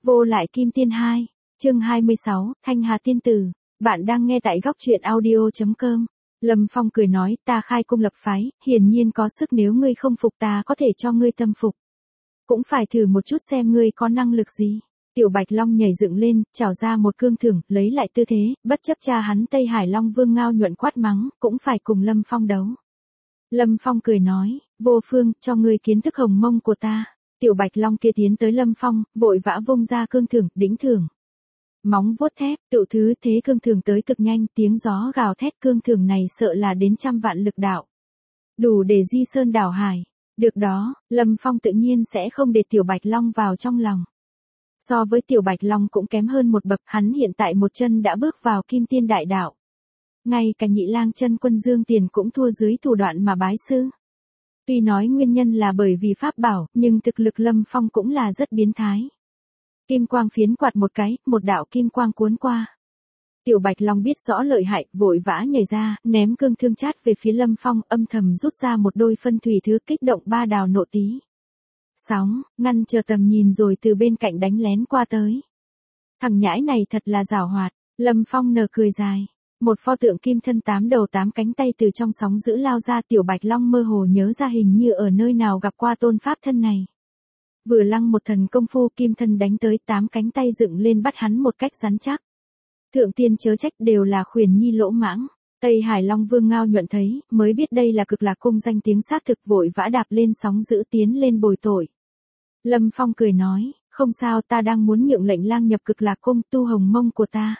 Vô lại kim tiên 2, chương 26, Thanh Hà tiên tử. Bạn đang nghe tại góc truyện audio.com. Lâm Phong cười nói, ta khai cung lập phái, hiển nhiên có sức, nếu ngươi không phục ta có thể cho ngươi tâm phục. Cũng phải thử một chút xem ngươi có năng lực gì. Tiểu Bạch Long nhảy dựng lên, trảo ra một cương thưởng, lấy lại tư thế, bất chấp cha hắn Tây Hải Long Vương Ngao Nhuận quát mắng, cũng phải cùng Lâm Phong đấu. Lâm Phong cười nói, vô phương, cho ngươi kiến thức hồng mông của ta. Tiểu Bạch Long kia tiến tới Lâm Phong, vội vã vung ra cương thưởng, đĩnh thưởng. Móng vuốt thép, tụ thứ thế cương thưởng tới cực nhanh, tiếng gió gào thét, cương thưởng này sợ là đến 100 vạn lực đạo. Đủ để di sơn đảo hải. Được đó, Lâm Phong tự nhiên sẽ không để Tiểu Bạch Long vào trong lòng. So với Tiểu Bạch Long cũng kém hơn một bậc, hắn hiện tại một chân đã bước vào kim tiên đại đạo. Ngay cả Nhị Lang chân quân Dương Tiền cũng thua dưới thủ đoạn mà bái sư. Tuy nói nguyên nhân là bởi vì pháp bảo, nhưng thực lực Lâm Phong cũng là rất biến thái. Kim quang phiến quạt một cái, một đạo kim quang cuốn qua. Tiểu Bạch Long biết rõ lợi hại, vội vã nhảy ra, ném cương thương chát về phía Lâm Phong, âm thầm rút ra một đôi phân thủy thứ, kích động ba đào nộ tí. Sóng, ngăn chờ tầm nhìn rồi từ bên cạnh đánh lén qua tới. Thằng nhãi này thật là giảo hoạt. Lâm Phong nở cười dài. Một pho tượng kim thân 8 đầu 8 cánh tay từ trong sóng dữ lao ra. Tiểu Bạch Long mơ hồ nhớ ra hình như ở nơi nào gặp qua tôn pháp thân này. Vừa lăng một thần công phu, kim thân đánh tới, 8 cánh tay dựng lên bắt hắn một cách rắn chắc. Thượng tiên chớ trách, đều là khuyển nhi lỗ mãng. Tây Hải Long Vương Ngao Nhuận thấy, mới biết đây là Cực Lạc Cung danh tiếng xác thực, vội vã đạp lên sóng dữ tiến lên bồi tội. Lâm Phong cười nói, không sao, ta đang muốn nhượng lệnh lang nhập Cực Lạc Cung tu hồng mông của ta.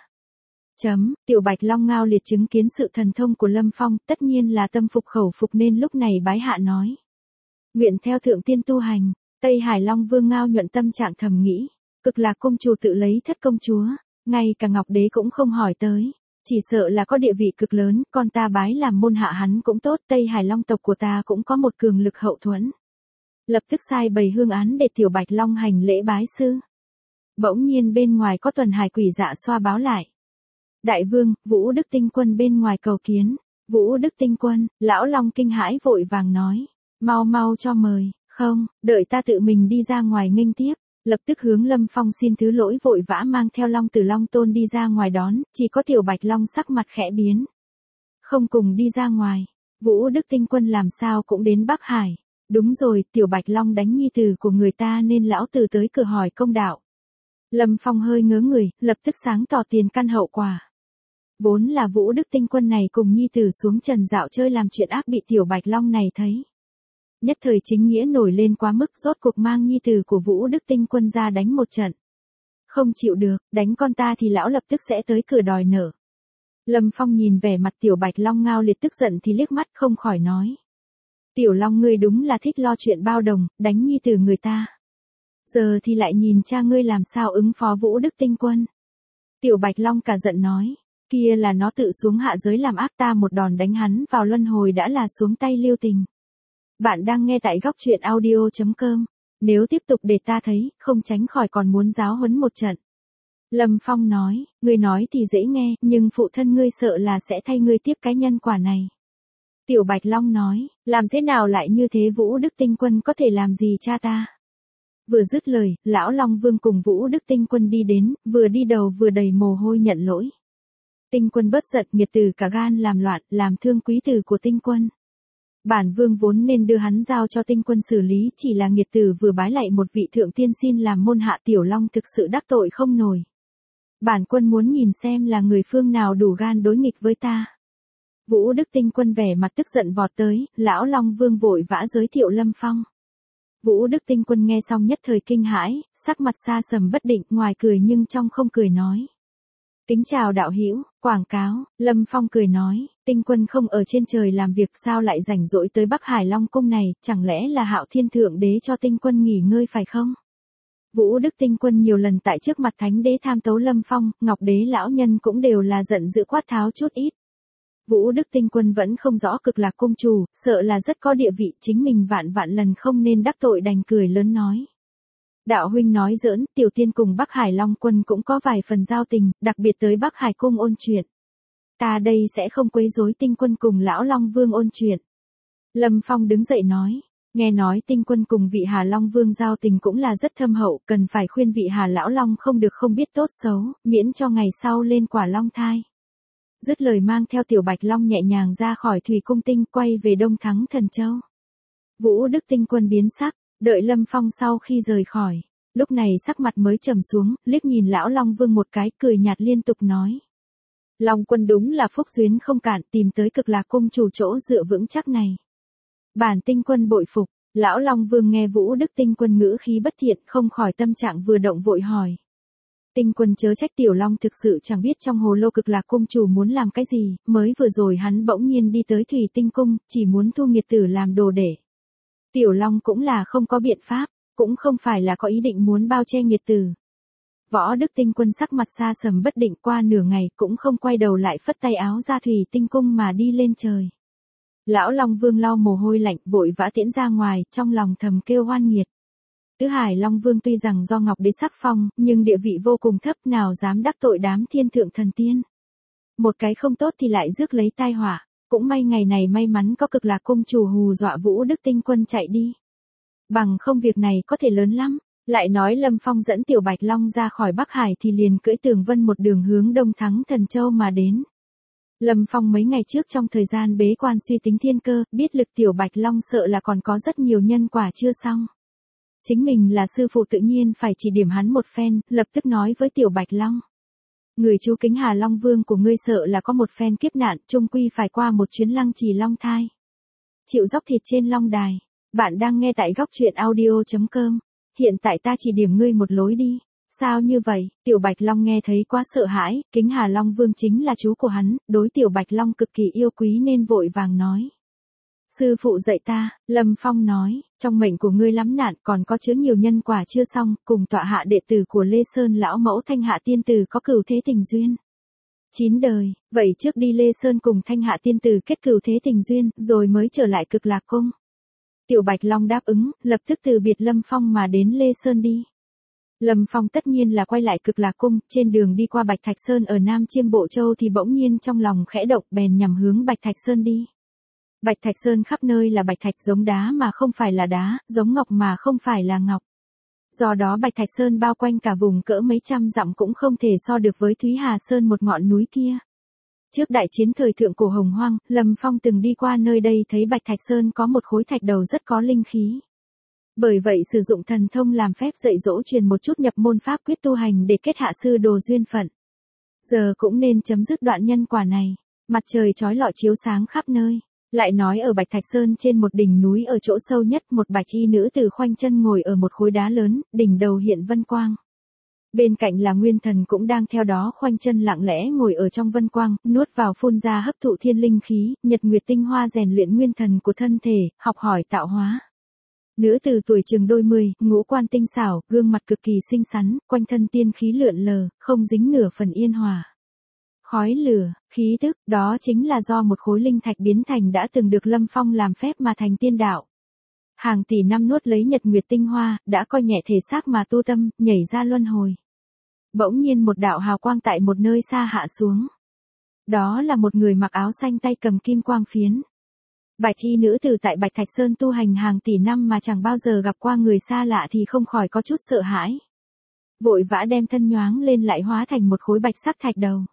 Tiểu Bạch Long Ngao liệt chứng kiến sự thần thông của Lâm Phong, tất nhiên là tâm phục khẩu phục nên lúc này bái hạ nói. Nguyện theo thượng tiên tu hành. Tây Hải Long Vương Ngao Nhuận tâm trạng thầm nghĩ, Cực Lạc Cung chủ tự lấy thất công chúa, ngay cả Ngọc Đế cũng không hỏi tới. Chỉ sợ là có địa vị cực lớn, con ta bái làm môn hạ hắn cũng tốt, Tây Hải Long tộc của ta cũng có một cường lực hậu thuẫn. Lập tức sai bày hương án để Tiểu Bạch Long hành lễ bái sư. Bỗng nhiên bên ngoài có tuần hải quỷ dạ xoa báo lại. Đại vương, Vũ Đức Tinh Quân bên ngoài cầu kiến. Vũ Đức Tinh Quân, lão Long kinh hãi vội vàng nói, mau mau cho mời. Không, đợi ta tự mình đi ra ngoài nghênh tiếp. Lập tức hướng Lâm Phong xin thứ lỗi, vội vã mang theo Long Tử Long Tôn đi ra ngoài đón, chỉ có Tiểu Bạch Long sắc mặt khẽ biến. Không cùng đi ra ngoài, Vũ Đức Tinh Quân làm sao cũng đến Bắc Hải. Đúng rồi, Tiểu Bạch Long đánh nhi tử của người ta nên lão tử tới cửa hỏi công đạo. Lâm Phong hơi ngớ người, lập tức sáng tỏ tiền căn hậu quả. Vốn là Vũ Đức Tinh Quân này cùng nhi tử xuống trần dạo chơi làm chuyện ác bị Tiểu Bạch Long này thấy. Nhất thời chính nghĩa nổi lên quá mức, rốt cuộc mang nhi tử của Vũ Đức Tinh Quân ra đánh một trận. Không chịu được, đánh con ta thì lão lập tức sẽ tới cửa đòi nợ. Lâm Phong nhìn vẻ mặt Tiểu Bạch Long Ngao liệt tức giận thì liếc mắt không khỏi nói. Tiểu Long ngươi đúng là thích lo chuyện bao đồng, đánh nhi tử người ta. Giờ thì lại nhìn cha ngươi làm sao ứng phó Vũ Đức Tinh Quân. Tiểu Bạch Long cả giận nói, kia là nó tự xuống hạ giới làm ác, ta một đòn đánh hắn vào luân hồi đã là xuống tay lưu tình. Bạn đang nghe tại góc truyện audio.com. Nếu tiếp tục để ta thấy, không tránh khỏi còn muốn giáo huấn một trận. Lâm Phong nói, ngươi nói thì dễ nghe, nhưng phụ thân ngươi sợ là sẽ thay ngươi tiếp cái nhân quả này. Tiểu Bạch Long nói, làm thế nào lại như thế, Vũ Đức Tinh Quân có thể làm gì cha ta? Vừa dứt lời, lão Long Vương cùng Vũ Đức Tinh Quân đi đến, vừa đi đầu vừa đầy mồ hôi nhận lỗi. Tinh Quân bớt giận, nghiệt tử cả gan làm loạn, làm thương quý tử của Tinh Quân. Bản vương vốn nên đưa hắn giao cho Tinh Quân xử lý, chỉ là nghiệt tử vừa bái lạy một vị thượng tiên xin làm môn hạ, Tiểu Long thực sự đắc tội không nổi. Bản quân muốn nhìn xem là người phương nào đủ gan đối nghịch với ta. Vũ Đức Tinh Quân vẻ mặt tức giận vọt tới, lão Long Vương vội vã giới thiệu Lâm Phong. Vũ Đức Tinh Quân nghe xong nhất thời kinh hãi, sắc mặt xa sầm bất định, ngoài cười nhưng trong không cười nói. Kính chào đạo hữu, quảng cáo. Lâm Phong cười nói, Tinh Quân không ở trên trời làm việc sao lại rảnh rỗi tới Bắc Hải Long Cung này, chẳng lẽ là Hạo Thiên Thượng Đế cho Tinh Quân nghỉ ngơi phải không? Vũ Đức Tinh Quân nhiều lần tại trước mặt Thánh Đế tham tấu Lâm Phong, Ngọc Đế lão nhân cũng đều là giận dữ quát tháo chút ít. Vũ Đức Tinh Quân vẫn không rõ Cực Lạc Cung chủ, sợ là rất có địa vị, chính mình vạn lần không nên đắc tội, đành cười lớn nói. Đạo huynh nói giỡn, tiểu tiên cùng Bắc Hải Long Quân cũng có vài phần giao tình, đặc biệt tới Bắc Hải Cung ôn chuyện. Ta đây sẽ không quấy rối Tinh Quân cùng lão Long Vương ôn chuyện. Lâm Phong đứng dậy nói, Nghe nói Tinh Quân cùng vị Hà Long Vương giao tình cũng là rất thâm hậu, cần phải khuyên vị Hà Lão Long không được không biết tốt xấu, miễn cho ngày sau lên quả long thai. Dứt lời mang theo Tiểu Bạch Long nhẹ nhàng ra khỏi Thủy Cung Tinh, quay về Đông Thắng Thần Châu. Vũ Đức Tinh Quân biến sắc, đợi Lâm Phong sau khi rời khỏi, lúc này sắc mặt mới trầm xuống, liếc nhìn Lão Long Vương một cái, cười nhạt liên tục nói. Long Quân đúng là phúc duyên không cạn, tìm tới Cực Lạc Cung chủ chỗ dựa vững chắc này. Bản Tinh Quân bội phục. Lão Long Vương nghe Vũ Đức Tinh Quân ngữ khí bất thiện, không khỏi tâm trạng vừa động vội hỏi. Tinh Quân chớ trách Tiểu Long thực sự chẳng biết trong hồ lô Cực Lạc Cung chủ muốn làm cái gì, mới vừa rồi hắn bỗng nhiên đi tới Thủy Tinh Cung, chỉ muốn thu nghiệt tử làm đồ để. Tiểu Long cũng là không có biện pháp, cũng không phải là có ý định muốn bao che nghiệt tử. Võ Đức Tinh Quân sắc mặt xa sầm bất định, qua nửa ngày cũng không quay đầu lại, phất tay áo ra Thủy Tinh Cung mà đi lên trời. Lão Long Vương lau mồ hôi lạnh, vội vã tiễn ra ngoài, trong lòng thầm kêu oan nghiệt. Tứ Hải Long Vương tuy rằng do Ngọc Đế sắc phong, nhưng địa vị vô cùng thấp, nào dám đắc tội đám thiên thượng thần tiên. Một cái không tốt thì lại rước lấy tai họa, cũng may ngày này may mắn có Cực Lạc Cung chủ hù dọa Vũ Đức Tinh Quân chạy đi. Bằng không việc này có thể lớn lắm. Lại nói Lâm Phong dẫn Tiểu Bạch Long ra khỏi Bắc Hải thì liền cưỡi Tường Vân một đường hướng Đông Thắng Thần Châu mà đến. Lâm Phong mấy ngày trước trong thời gian bế quan suy tính thiên cơ, biết lực Tiểu Bạch Long sợ là còn có rất nhiều nhân quả chưa xong. Chính mình là sư phụ tự nhiên phải chỉ điểm hắn một phen, lập tức nói với Tiểu Bạch Long. Người chú kính Hà Long Vương của ngươi sợ là có một phen kiếp nạn, chung quy phải qua một chuyến lăng trì long thai. Chịu dốc thịt trên long đài. Bạn đang nghe tại góc truyện audio.com. Hiện tại ta chỉ điểm ngươi một lối đi. Sao như vậy? Tiểu Bạch Long nghe thấy quá sợ hãi, kính Hà Long Vương chính là chú của hắn, đối Tiểu Bạch Long cực kỳ yêu quý nên vội vàng nói. Sư phụ dạy ta, Lâm Phong nói, trong mệnh của ngươi lắm nạn, còn có chứa nhiều nhân quả chưa xong, cùng tọa hạ đệ tử của Lê Sơn lão mẫu Thanh Hạ tiên tử có cửu thế tình duyên. 9 đời, vậy trước đi Lê Sơn cùng Thanh Hạ tiên tử kết cửu thế tình duyên, rồi mới trở lại Cực Lạc Cung. Tiểu Bạch Long đáp ứng, lập tức từ biệt Lâm Phong mà đến Lê Sơn đi. Lâm Phong tất nhiên là quay lại Cực Lạc Cung, trên đường đi qua Bạch Thạch Sơn ở Nam Chiêm Bộ Châu thì bỗng nhiên trong lòng khẽ động, bèn nhằm hướng Bạch Thạch Sơn đi. Bạch Thạch Sơn khắp nơi là bạch thạch, giống đá mà không phải là đá, giống ngọc mà không phải là ngọc. Do đó Bạch Thạch Sơn bao quanh cả vùng cỡ mấy trăm dặm cũng không thể so được với Thúy Hà Sơn, một ngọn núi kia. Trước đại chiến thời thượng cổ Hồng Hoang, Lâm Phong từng đi qua nơi đây thấy Bạch Thạch Sơn có một khối thạch đầu rất có linh khí. Bởi vậy sử dụng thần thông làm phép dạy dỗ truyền một chút nhập môn pháp quyết tu hành để kết hạ sư đồ duyên phận. Giờ cũng nên chấm dứt đoạn nhân quả này. Mặt trời chói lọi chiếu sáng khắp nơi. Lại nói ở Bạch Thạch Sơn trên một đỉnh núi ở chỗ sâu nhất, một bạch y nữ tử khoanh chân ngồi ở một khối đá lớn, đỉnh đầu hiện vân quang. Bên cạnh là Nguyên Thần cũng đang theo đó khoanh chân lặng lẽ ngồi ở trong vân quang, nuốt vào phun ra hấp thụ thiên linh khí, nhật nguyệt tinh hoa rèn luyện nguyên thần của thân thể, học hỏi tạo hóa. Nữ tử tuổi chừng đôi mươi, ngũ quan tinh xảo, gương mặt cực kỳ xinh xắn, quanh thân tiên khí lượn lờ, không dính nửa phần yên hòa. Khói lửa, khí tức, đó chính là do một khối linh thạch biến thành đã từng được Lâm Phong làm phép mà thành tiên đạo. Hàng tỷ năm nuốt lấy nhật nguyệt tinh hoa, đã coi nhẹ thể xác mà tu tâm, nhảy ra luân hồi. Bỗng nhiên một đạo hào quang tại một nơi xa hạ xuống. Đó là một người mặc áo xanh tay cầm kim quang phiến. Bạch y nữ tử tại Bạch Thạch Sơn tu hành hàng tỷ năm mà chẳng bao giờ gặp qua người xa lạ thì không khỏi có chút sợ hãi. Vội vã đem thân nhoáng lên lại hóa thành một khối bạch sắc thạch đầu.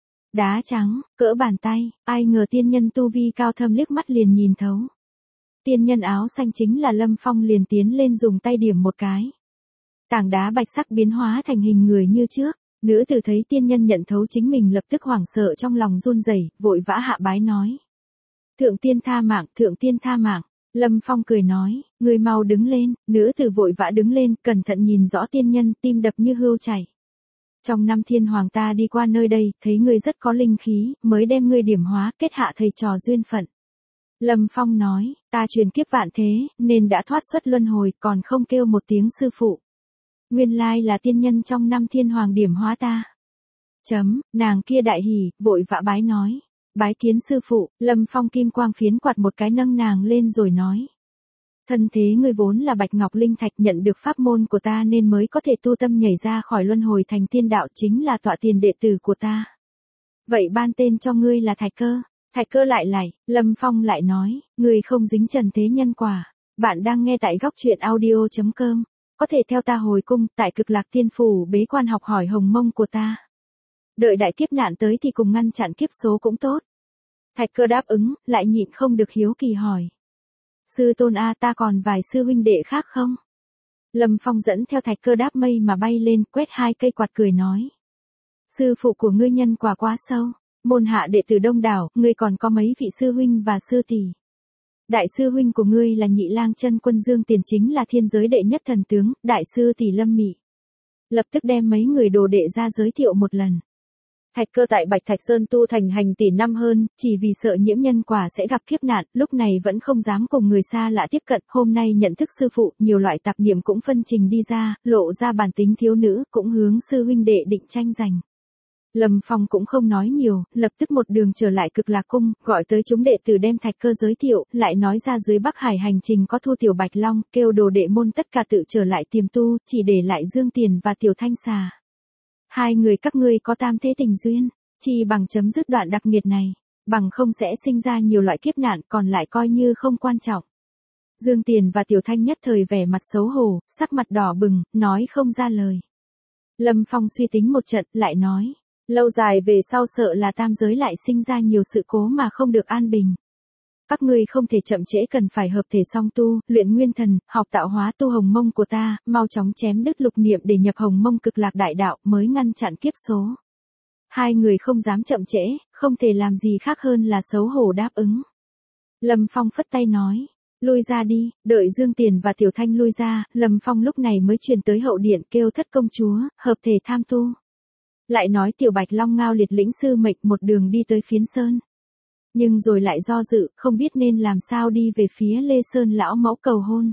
Đá trắng, cỡ bàn tay, ai ngờ tiên nhân tu vi cao thâm liếc mắt liền nhìn thấu. Tiên nhân áo xanh chính là Lâm Phong, liền tiến lên dùng tay điểm một cái. Tảng đá bạch sắc biến hóa thành hình người như trước. Nữ tử thấy tiên nhân nhận thấu chính mình lập tức hoảng sợ trong lòng run rẩy, vội vã hạ bái nói. Thượng tiên tha mạng, thượng tiên tha mạng. Lâm Phong cười nói, người mau đứng lên. Nữ tử vội vã đứng lên, cẩn thận nhìn rõ tiên nhân, tim đập như hươu chảy. Trong năm thiên hoàng ta đi qua nơi đây, thấy ngươi rất có linh khí, mới đem ngươi điểm hóa, kết hạ thầy trò duyên phận. Lâm Phong nói, ta truyền kiếp vạn thế, nên đã thoát xuất luân hồi, còn không kêu một tiếng sư phụ. Nguyên lai là tiên nhân trong năm thiên hoàng điểm hóa ta. Nàng kia đại hỉ, vội vã bái nói. Bái kiến sư phụ. Lâm Phong kim quang phiến quạt một cái nâng nàng lên rồi nói. Thân thế ngươi vốn là bạch ngọc linh thạch, nhận được pháp môn của ta nên mới có thể tu tâm nhảy ra khỏi luân hồi thành tiên đạo, chính là tọa tiền đệ tử của ta. Vậy ban tên cho ngươi là Thạch Cơ. Thạch Cơ lại Lâm Phong lại nói, ngươi không dính trần thế nhân quả. Bạn đang nghe tại góc truyện audio.com. Có thể theo ta hồi cung tại Cực Lạc Tiên Phủ bế quan học hỏi hồng mông của ta. Đợi đại kiếp nạn tới thì cùng ngăn chặn kiếp số cũng tốt. Thạch Cơ đáp ứng, lại nhịn không được hiếu kỳ hỏi. Sư tôn a, ta còn vài sư huynh đệ khác không? Lâm Phong dẫn theo Thạch Cơ đáp mây mà bay lên, quét 2 cây quạt cười nói. Sư phụ của ngươi nhân quả quá sâu, môn hạ đệ tử đông đảo, ngươi còn có mấy vị sư huynh và sư tỷ. Đại sư huynh của ngươi là Nhị Lang Chân Quân Dương Tiền, chính là thiên giới đệ nhất thần tướng, đại sư tỷ Lâm Mị. Lập tức đem mấy người đồ đệ ra giới thiệu một lần. Thạch Cơ tại Bạch Thạch Sơn tu thành hành tỷ năm hơn, chỉ vì sợ nhiễm nhân quả sẽ gặp kiếp nạn, lúc này vẫn không dám cùng người xa lạ tiếp cận, hôm nay nhận thức sư phụ, nhiều loại tạp niệm cũng phân trình đi ra, lộ ra bản tính thiếu nữ, cũng hướng sư huynh đệ định tranh giành. Lâm Phong cũng không nói nhiều, lập tức một đường trở lại Cực Lạc cung, gọi tới chúng đệ tử đem Thạch Cơ giới thiệu, lại nói ra dưới Bắc Hải hành trình có thu Tiểu Bạch Long, kêu đồ đệ môn tất cả tự trở lại tiềm tu, chỉ để lại Dương Tiền và Tiểu Thanh Xà. 2 người các ngươi có tam thế tình duyên, chỉ bằng chấm dứt đoạn đặc nghiệt này, bằng không sẽ sinh ra nhiều loại kiếp nạn, còn lại coi như không quan trọng. Dương Tiền và Tiểu Thanh nhất thời vẻ mặt xấu hổ, sắc mặt đỏ bừng, nói không ra lời. Lâm Phong suy tính một trận, lại nói. Lâu dài về sau sợ là tam giới lại sinh ra nhiều sự cố mà không được an bình. Các ngươi không thể chậm trễ, cần phải hợp thể song tu, luyện nguyên thần, học tạo hóa tu hồng mông của ta, mau chóng chém đứt lục niệm để nhập hồng mông cực lạc đại đạo mới ngăn chặn kiếp số. 2 người không dám chậm trễ, không thể làm gì khác hơn là xấu hổ đáp ứng. Lâm Phong phất tay nói, lui ra đi, đợi Dương Tiền và Tiểu Thanh lui ra, Lâm Phong lúc này mới truyền tới hậu điện kêu thất công chúa, hợp thể tham tu. Lại nói Tiểu Bạch Long Ngao Liệt lĩnh sư mệnh một đường đi tới Phiến Sơn. Nhưng rồi lại do dự, không biết nên làm sao đi về phía Lê Sơn lão mẫu cầu hôn.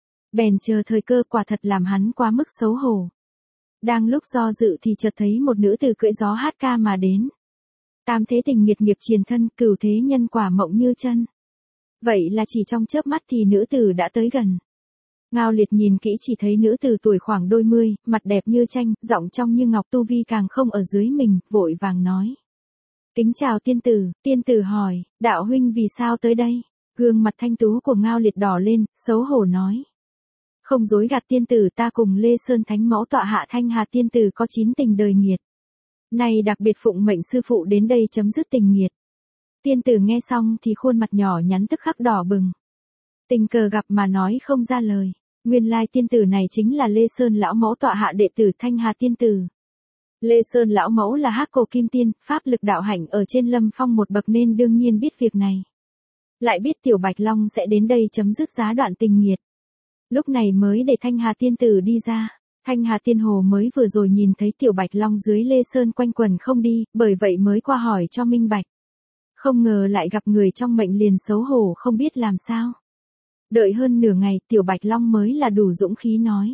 Bèn chờ thời cơ, quả thật làm hắn quá mức xấu hổ. Đang lúc do dự thì chợt thấy một nữ tử cưỡi gió hát ca mà đến. Tam thế tình nghiệt nghiệp triền thân, cửu thế nhân quả mộng như chân. Vậy là chỉ trong chớp mắt thì nữ tử đã tới gần. Ngao Liệt nhìn kỹ chỉ thấy nữ tử tuổi khoảng đôi mươi, mặt đẹp như tranh, giọng trong như ngọc, tu vi càng không ở dưới mình, vội vàng nói. Kính chào tiên tử hỏi, đạo huynh vì sao tới đây? Gương mặt thanh tú của Ngao Liệt đỏ lên, xấu hổ nói. Không dối gạt tiên tử, ta cùng Lê Sơn Thánh Mẫu tọa hạ Thanh Hà tiên tử có 9 tình đời nghiệt. Nay đặc biệt phụng mệnh sư phụ đến đây chấm dứt tình nghiệt. Tiên tử nghe xong thì khuôn mặt nhỏ nhắn tức khắc đỏ bừng. Tình cờ gặp mà nói không ra lời. Nguyên lai tiên tử này chính là Lê Sơn lão mẫu tọa hạ đệ tử Thanh Hà tiên tử. Lê Sơn lão mẫu là Hắc Cổ Kim Tiên, pháp lực đạo hạnh ở trên Lâm Phong một bậc nên đương nhiên biết việc này. Lại biết Tiểu Bạch Long sẽ đến đây chấm dứt giá đoạn tình nghiệt. Lúc này mới để Thanh Hà tiên tử đi ra. Thanh Hà tiên hồ mới vừa rồi nhìn thấy Tiểu Bạch Long dưới Lê Sơn quanh quần không đi, bởi vậy mới qua hỏi cho minh bạch. Không ngờ lại gặp người trong mệnh liền xấu hổ không biết làm sao. Đợi hơn nửa ngày, Tiểu Bạch Long mới là đủ dũng khí nói.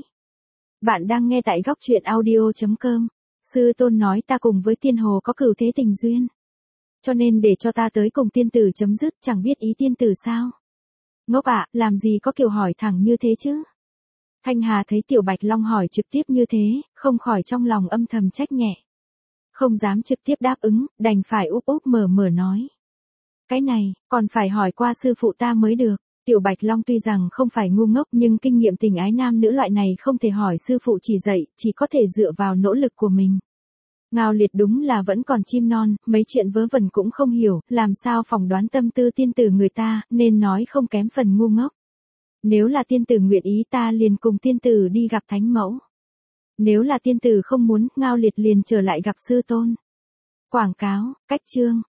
Bạn đang nghe tại góc truyện audio.com. Sư tôn nói ta cùng với tiên hồ có cửu thế tình duyên. Cho nên để cho ta tới cùng tiên tử chấm dứt, chẳng biết ý tiên tử sao. Ngốc ạ, làm gì có kiểu hỏi thẳng như thế chứ. Thanh Hà thấy Tiểu Bạch Long hỏi trực tiếp như thế, không khỏi trong lòng âm thầm trách nhẹ. Không dám trực tiếp đáp ứng, đành phải úp úp mở mở nói. Cái này, còn phải hỏi qua sư phụ ta mới được. Tiểu Bạch Long tuy rằng không phải ngu ngốc nhưng kinh nghiệm tình ái nam nữ loại này không thể hỏi sư phụ chỉ dạy, chỉ có thể dựa vào nỗ lực của mình. Ngao Liệt đúng là vẫn còn chim non, mấy chuyện vớ vẩn cũng không hiểu, làm sao phỏng đoán tâm tư tiên tử người ta, nên nói không kém phần ngu ngốc. Nếu là tiên tử nguyện ý ta liền cùng tiên tử đi gặp thánh mẫu. Nếu là tiên tử không muốn, Ngao Liệt liền trở lại gặp sư tôn. Quảng cáo, cách chương.